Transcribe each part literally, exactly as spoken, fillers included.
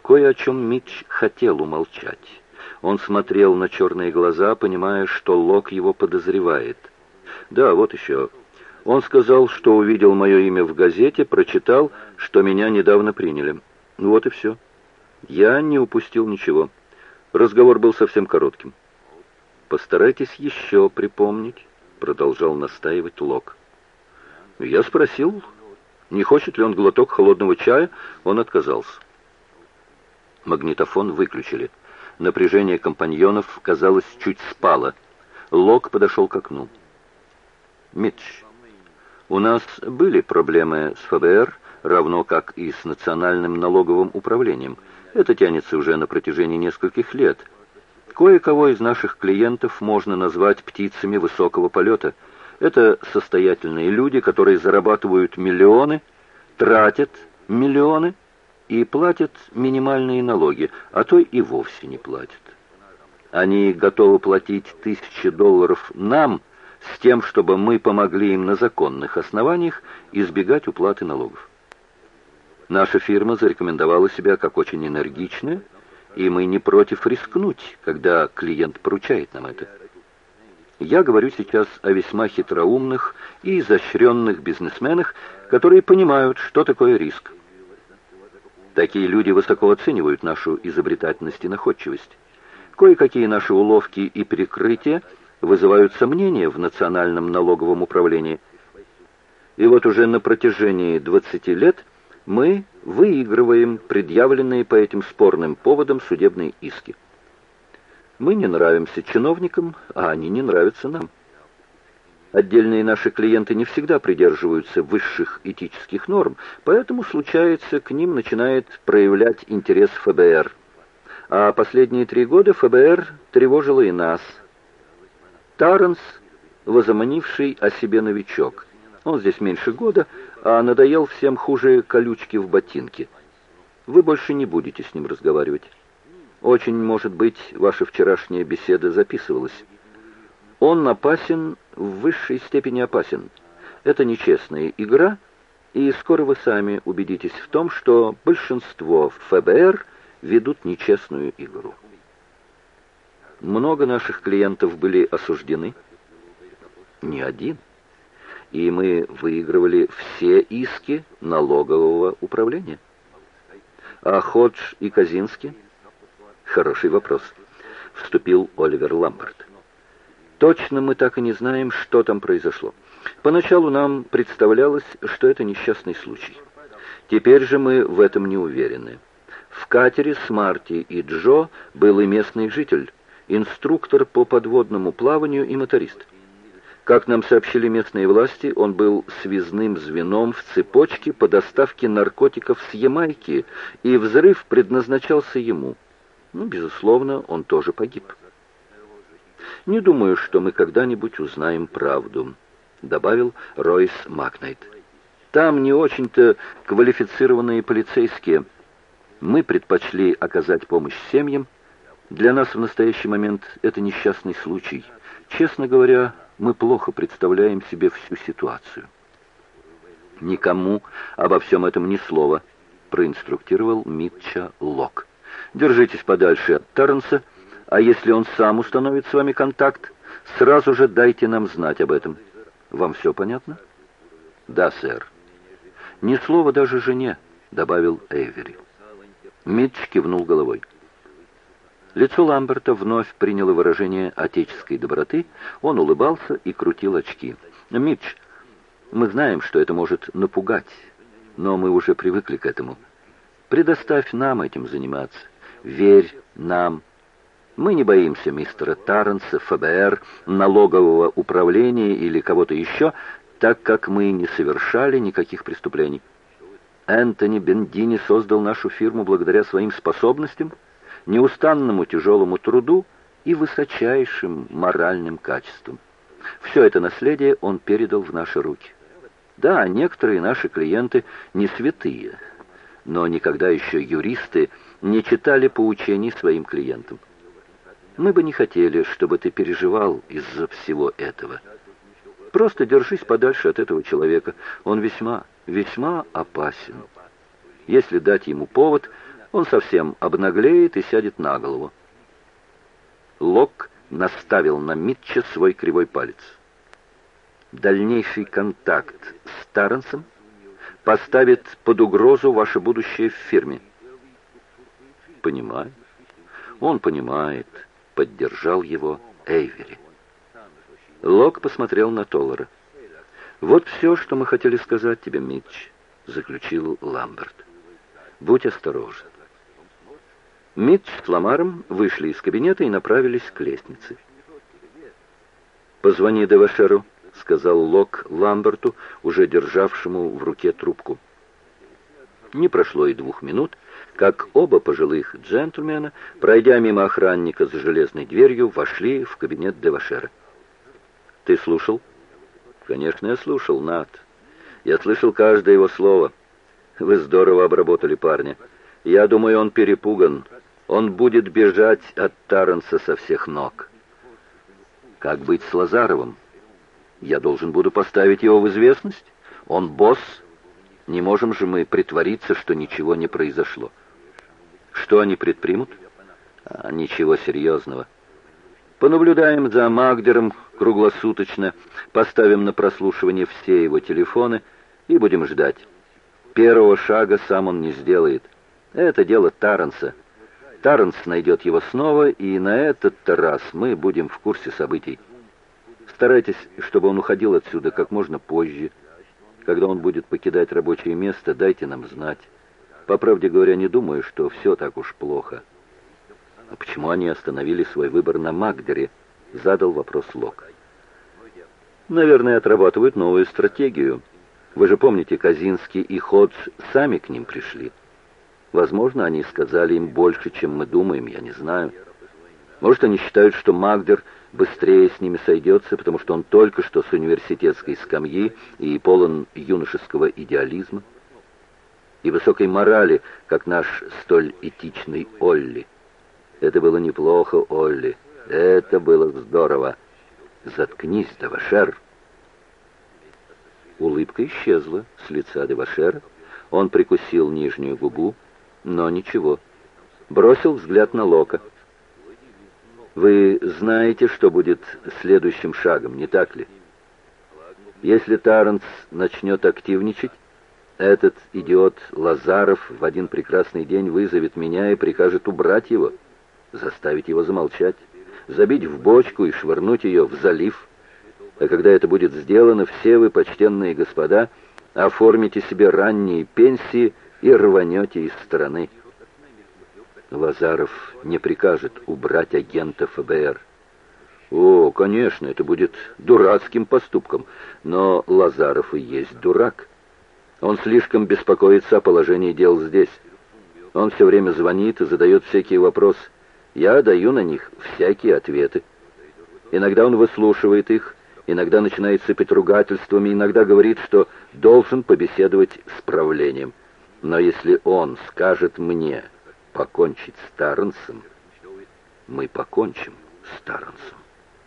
Кое о чем Митч хотел умолчать. Он смотрел на черные глаза, понимая, что Лок его подозревает. «Да, вот еще. Он сказал, что увидел мое имя в газете, прочитал, что меня недавно приняли. Вот и все. Я не упустил ничего. Разговор был совсем коротким». «Постарайтесь еще припомнить», — продолжал настаивать Лок. Я спросил, не хочет ли он глоток холодного чая, он отказался. Магнитофон выключили. Напряжение компаньонов, казалось, чуть спало. Лок подошел к окну. «Митч, у нас были проблемы с ФБР, равно как и с Национальным налоговым управлением. Это тянется уже на протяжении нескольких лет. Кое-кого из наших клиентов можно назвать птицами высокого полета. Это состоятельные люди, которые зарабатывают миллионы, тратят миллионы и платят минимальные налоги, а то и вовсе не платят. Они готовы платить тысячи долларов нам с тем, чтобы мы помогли им на законных основаниях избегать уплаты налогов. Наша фирма зарекомендовала себя как очень энергичная, и мы не против рискнуть, когда клиент поручает нам это. Я говорю сейчас о весьма хитроумных и изощренных бизнесменах, которые понимают, что такое риск. Такие люди высоко оценивают нашу изобретательность и находчивость. Кое-какие наши уловки и прикрытия вызывают сомнения в Национальном налоговом управлении. И вот уже на протяжении двадцати лет мы выигрываем предъявленные по этим спорным поводам судебные иски. Мы не нравимся чиновникам, а они не нравятся нам. Отдельные наши клиенты не всегда придерживаются высших этических норм, поэтому, случается, к ним начинает проявлять интерес ФБР. А последние три года ФБР тревожило и нас. Тарренс, возомнивший о себе новичок. Он здесь меньше года, а надоел всем хуже колючки в ботинке. Вы больше не будете с ним разговаривать. Очень, может быть, ваша вчерашняя беседа записывалась. Он опасен, в высшей степени опасен. Это нечестная игра, и скоро вы сами убедитесь в том, что большинство ФБР ведут нечестную игру. Много наших клиентов были осуждены? Ни один. И мы выигрывали все иски налогового управления. А Ходж и Казински? Хороший вопрос. Вступил Оливер Ламберт. Точно мы так и не знаем, что там произошло. Поначалу нам представлялось, что это несчастный случай. Теперь же мы в этом не уверены. В катере с Марти и Джо был и местный житель, инструктор по подводному плаванию и моторист. Как нам сообщили местные власти, он был связным звеном в цепочке по доставке наркотиков с Ямайки, и взрыв предназначался ему. Ну, безусловно, он тоже погиб. «Не думаю, что мы когда-нибудь узнаем правду», — добавил Ройс Макнайт. «Там не очень-то квалифицированные полицейские. Мы предпочли оказать помощь семьям. Для нас в настоящий момент это несчастный случай. Честно говоря, мы плохо представляем себе всю ситуацию». «Никому обо всем этом ни слова», — проинструктировал Митча Лок. «Держитесь подальше от Тарренса, а если он сам установит с вами контакт, сразу же дайте нам знать об этом. Вам все понятно?» «Да, сэр». «Ни слова даже жене», — добавил Эйвери. Митч кивнул головой. Лицо Ламберта вновь приняло выражение отеческой доброты. Он улыбался и крутил очки. «Митч, мы знаем, что это может напугать, но мы уже привыкли к этому. Предоставь нам этим заниматься. Верь нам. Мы не боимся мистера Тарренса, ФБР, налогового управления или кого-то еще, так как мы не совершали никаких преступлений. Энтони Бендини создал нашу фирму благодаря своим способностям, неустанному тяжелому труду и высочайшим моральным качествам. Все это наследие он передал в наши руки. Да, некоторые наши клиенты не святые, но никогда еще юристы не читали поучений своим клиентам. Мы бы не хотели, чтобы ты переживал из-за всего этого. Просто держись подальше от этого человека. Он весьма, весьма опасен. Если дать ему повод, Он совсем обнаглеет и сядет на голову. Лок наставил на Митча свой кривой палец. Дальнейший контакт с Тарренсом поставит под угрозу ваше будущее в фирме. Понимаю. Он понимает, поддержал его Эйвери. Лок посмотрел на Толлера. «Вот все, что мы хотели сказать тебе, Митч», — заключил Ламберт. «Будь осторожен». Митч с Ламаром вышли из кабинета и направились к лестнице. «Позвони Девашеру», — сказал Лок Ламберту, уже державшему в руке трубку. Не прошло и двух минут, как оба пожилых джентльмена, пройдя мимо охранника за железной дверью, вошли в кабинет Девашера. «Ты слушал?» «Конечно, я слушал, Нат. Я слышал каждое его слово. Вы здорово обработали парня. Я думаю, он перепуган. Он будет бежать от Тарренса со всех ног». «Как быть с Лазаровым? Я должен буду поставить его в известность? Он босс. Не можем же мы притвориться, что ничего не произошло. Что они предпримут? А, ничего серьезного. Понаблюдаем за Магдером круглосуточно, поставим на прослушивание все его телефоны и будем ждать. Первого шага сам он не сделает. Это дело Тарренса. Тарренс найдет его снова, и на этот раз мы будем в курсе событий. Старайтесь, чтобы он уходил отсюда как можно позже. Когда он будет покидать рабочее место, дайте нам знать. По правде говоря, не думаю, что все так уж плохо». «А почему они остановили свой выбор на Магдере?» — задал вопрос Лок. «Наверное, отрабатывают новую стратегию. Вы же помните, Казинский и Ходж сами к ним пришли. Возможно, они сказали им больше, чем мы думаем, я не знаю. Может, они считают, что Магдер быстрее с ними сойдется, потому что он только что с университетской скамьи и полон юношеского идеализма и высокой морали, как наш столь этичный Олли. Это было неплохо, Олли. Это было здорово. Заткнись, Девашер». Улыбка исчезла с лица Девашера. Он прикусил нижнюю губу, но ничего. Бросил взгляд на Лока. «Вы знаете, что будет следующим шагом, не так ли? Если Тарренс начнет активничать, этот идиот Лазаров в один прекрасный день вызовет меня и прикажет убрать его, заставить его замолчать, забить в бочку и швырнуть ее в залив. А когда это будет сделано, все вы, почтенные господа, оформите себе ранние пенсии и рванете из страны. Лазаров не прикажет убрать агента эф бэ эр. О, конечно, это будет дурацким поступком, но Лазаров и есть дурак. Он слишком беспокоится о положении дел здесь. Он все время звонит и задает всякие вопросы. Я даю на них всякие ответы. Иногда он выслушивает их, иногда начинает сыпать ругательствами, иногда говорит, что должен побеседовать с правлением. Но если он скажет мне покончить с Тарренсом, мы покончим с Тарренсом.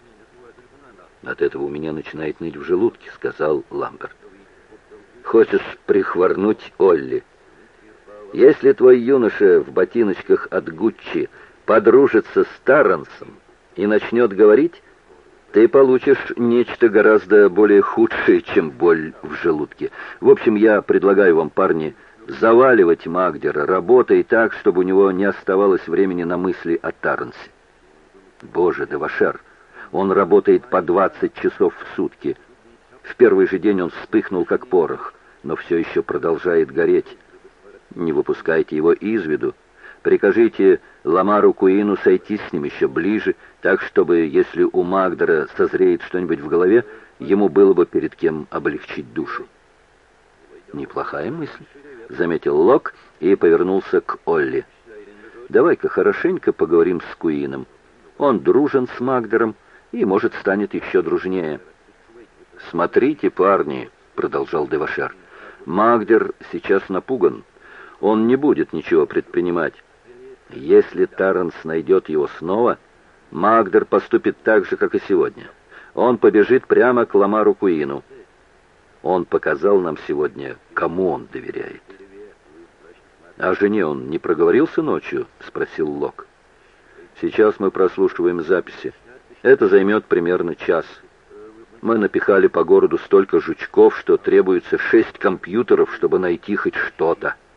«От этого у меня начинает ныть в желудке», — сказал Ламберт. «Хочешь прихворнуть, Олли? Если твой юноша в ботиночках от Гуччи подружится с Тарренсом и начнет говорить, ты получишь нечто гораздо более худшее, чем боль в желудке. В общем, я предлагаю вам, парни, заваливать Магдера работой так, чтобы у него не оставалось времени на мысли о Тарренсе. Боже, Девашер, он работает по двадцать часов в сутки. В первый же день он вспыхнул, как порох, но все еще продолжает гореть. Не выпускайте его из виду. Прикажите Ламару Куину сойти с ним еще ближе, так, чтобы, если у Магдера созреет что-нибудь в голове, ему было бы перед кем облегчить душу». «Неплохая мысль», — заметил Лок и повернулся к Олли. «Давай-ка хорошенько поговорим с Куином. Он дружен с Магдером и, может, станет еще дружнее». «Смотрите, парни», — продолжал Девашер, — «Магдер сейчас напуган. Он не будет ничего предпринимать. Если Тарренс найдет его снова, Магдер поступит так же, как и сегодня. Он побежит прямо к Ламару Куину. Он показал нам сегодня, кому он доверяет». «О жене он не проговорился ночью?» — спросил Лок. «Сейчас мы прослушиваем записи. Это займет примерно час. Мы напихали по городу столько жучков, что требуется шесть компьютеров, чтобы найти хоть что-то».